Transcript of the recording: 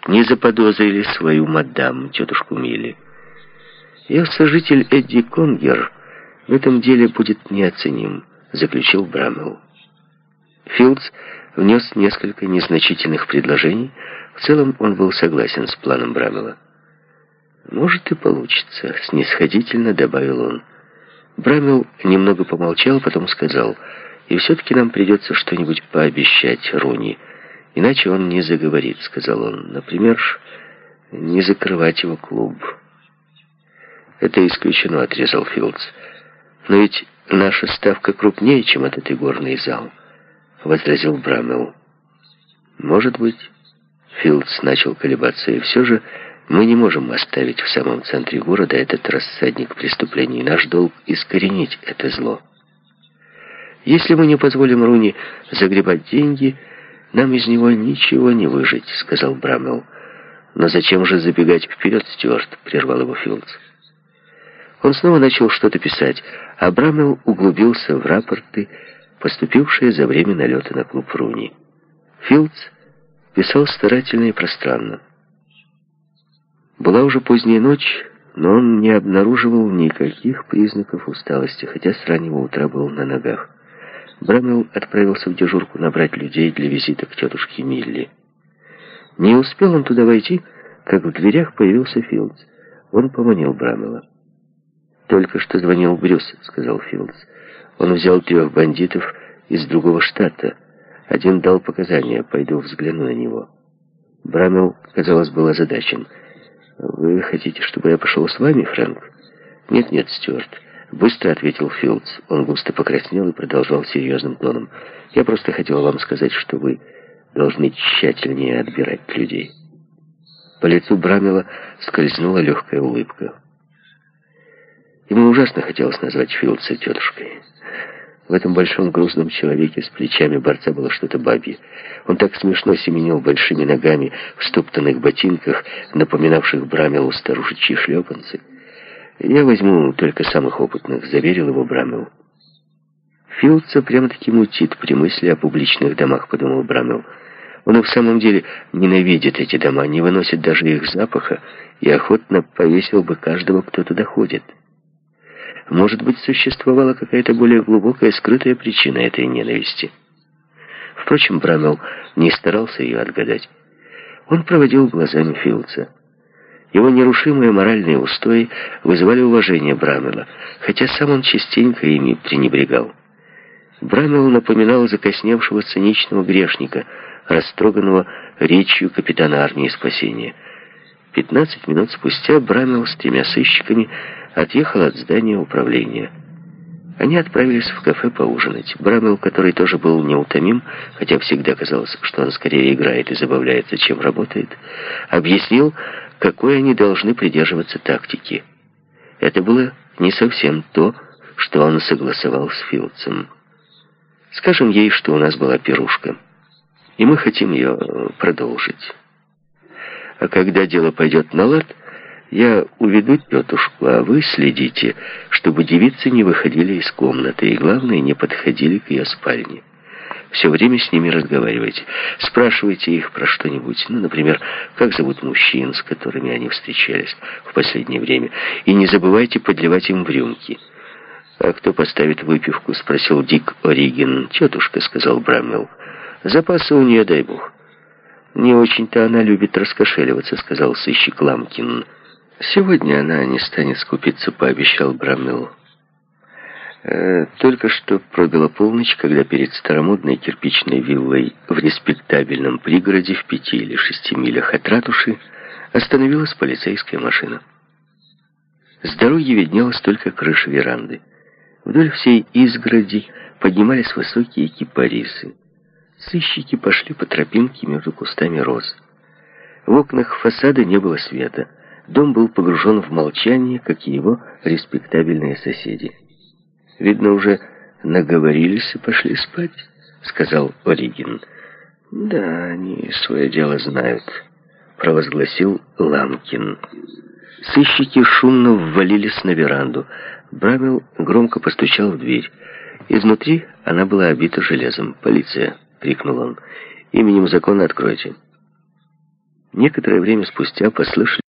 не заподозрили свою мадам, тетушку Милли. Ее сожитель Эдди Конгер в этом деле будет неоценим, заключил Брамвелл. Филдс внес несколько незначительных предложений. В целом он был согласен с планом Брамвелла. «Может и получится», — снисходительно добавил он. Брамвелл немного помолчал, потом сказал: «И все-таки нам придется что-нибудь пообещать Руни, иначе он не заговорит», — сказал он. «Например, не закрывать его клуб». «Это исключено», — отрезал Филдс. «Но ведь наша ставка крупнее, чем этот игорный зал», — возразил Брамвелл. «Может быть». Филдс начал колебаться. «И все же мы не можем оставить в самом центре города этот рассадник преступлений. Наш долг — искоренить это зло. Если мы не позволим Руни загребать деньги, нам из него ничего не выжить», — сказал Брамвелл. «Но зачем же забегать вперед, Стюарт?» — прервал его Филдс. Он снова начал что-то писать, а Брамвелл углубился в рапорты, поступившие за время налета на клуб Руни. Филдс писал старательно и пространно. Была уже поздняя ночь, но он не обнаруживал никаких признаков усталости, хотя с раннего утра был на ногах. Брамвелл отправился в дежурку набрать людей для визита к тетушке Милли. Не успел он туда войти, как в дверях появился Филдс. Он поманил Брамвелла. «Только что звонил Брюс», — сказал Филдс. «Он взял 3 бандитов из другого штата. Один дал показания. Пойду взгляну на него». Брамвелл, казалось, был озадачен. «Вы хотите, чтобы я пошел с вами, Фрэнк?» «Нет, Стюарт», — быстро ответил Филдс. Он густо покраснел и продолжал серьезным тоном. «Я просто хотел вам сказать, что вы должны тщательнее отбирать людей». По лицу Брамвелла скользнула легкая улыбка. Ему ужасно хотелось назвать Филдса тетушкой. В этом большом грузном человеке с плечами борца было что-то бабье. Он так смешно семенил большими ногами в стоптанных ботинках, напоминавших Брамвеллу старушечьи шлепанцы. «Я возьму только самых опытных», — заверил его Брамвелл. «Филдса прямо-таки мутит при мысли о публичных домах», — подумал Брамвелл. Он и в самом деле ненавидит эти дома, не выносит даже их запаха и охотно повесил бы каждого, кто туда ходит. Может быть, существовала какая-то более глубокая, скрытая причина этой ненависти. Впрочем, Брамвелл не старался ее отгадать. Он проводил глазами Филдса. Его нерушимые моральные устои вызывали уважение Брамвелла, хотя сам он частенько ими пренебрегал. Брамвелл напоминал закосневшего циничного грешника, растроганного речью капитана армии спасения. 15 минут спустя Брамвелл с 3 сыщиками отъехал от здания управления. Они отправились в кафе поужинать. Брамвелл, который тоже был неутомим, хотя всегда казалось, что он скорее играет и забавляется, чем работает, объяснил, какой они должны придерживаться тактики. Это было не совсем то, что он согласовал с Филдсом. «Скажем ей, что у нас была пирушка, и мы хотим ее продолжить. А когда дело пойдет на лад, я уведу тетушку, а вы следите, чтобы девицы не выходили из комнаты и, главное, не подходили к ее спальне. Все время с ними разговаривайте. Спрашивайте их про что-нибудь. Например, как зовут мужчин, с которыми они встречались в последнее время. И не забывайте подливать им в рюмки». «А кто поставит выпивку?» — спросил Дик О'Риген. «Тетушка», — сказал Брамвелл. «Запасы у нее, дай бог». «Не очень-то она любит раскошеливаться», — сказал сыщик Ламкин. «Сегодня она не станет скупиться», — пообещал Брамвелл. Только что пробила полночь, когда перед старомодной кирпичной виллой в респектабельном пригороде в 5 или 6 милях от ратуши остановилась полицейская машина. С дороги виднелась только крыша веранды. Вдоль всей изгороди поднимались высокие кипарисы. Сыщики пошли по тропинке между кустами роз. В окнах фасада не было света. Дом был погружен в молчание, как и его респектабельные соседи. «Видно, уже наговорились и пошли спать», — сказал О'Риген. «Да, они свое дело знают», — провозгласил Ламкин. Сыщики шумно ввалились на веранду. Брамвелл громко постучал в дверь. Изнутри она была обита железом. «Полиция!» — крикнул он. «Именем закона откройте». Некоторое время спустя послышались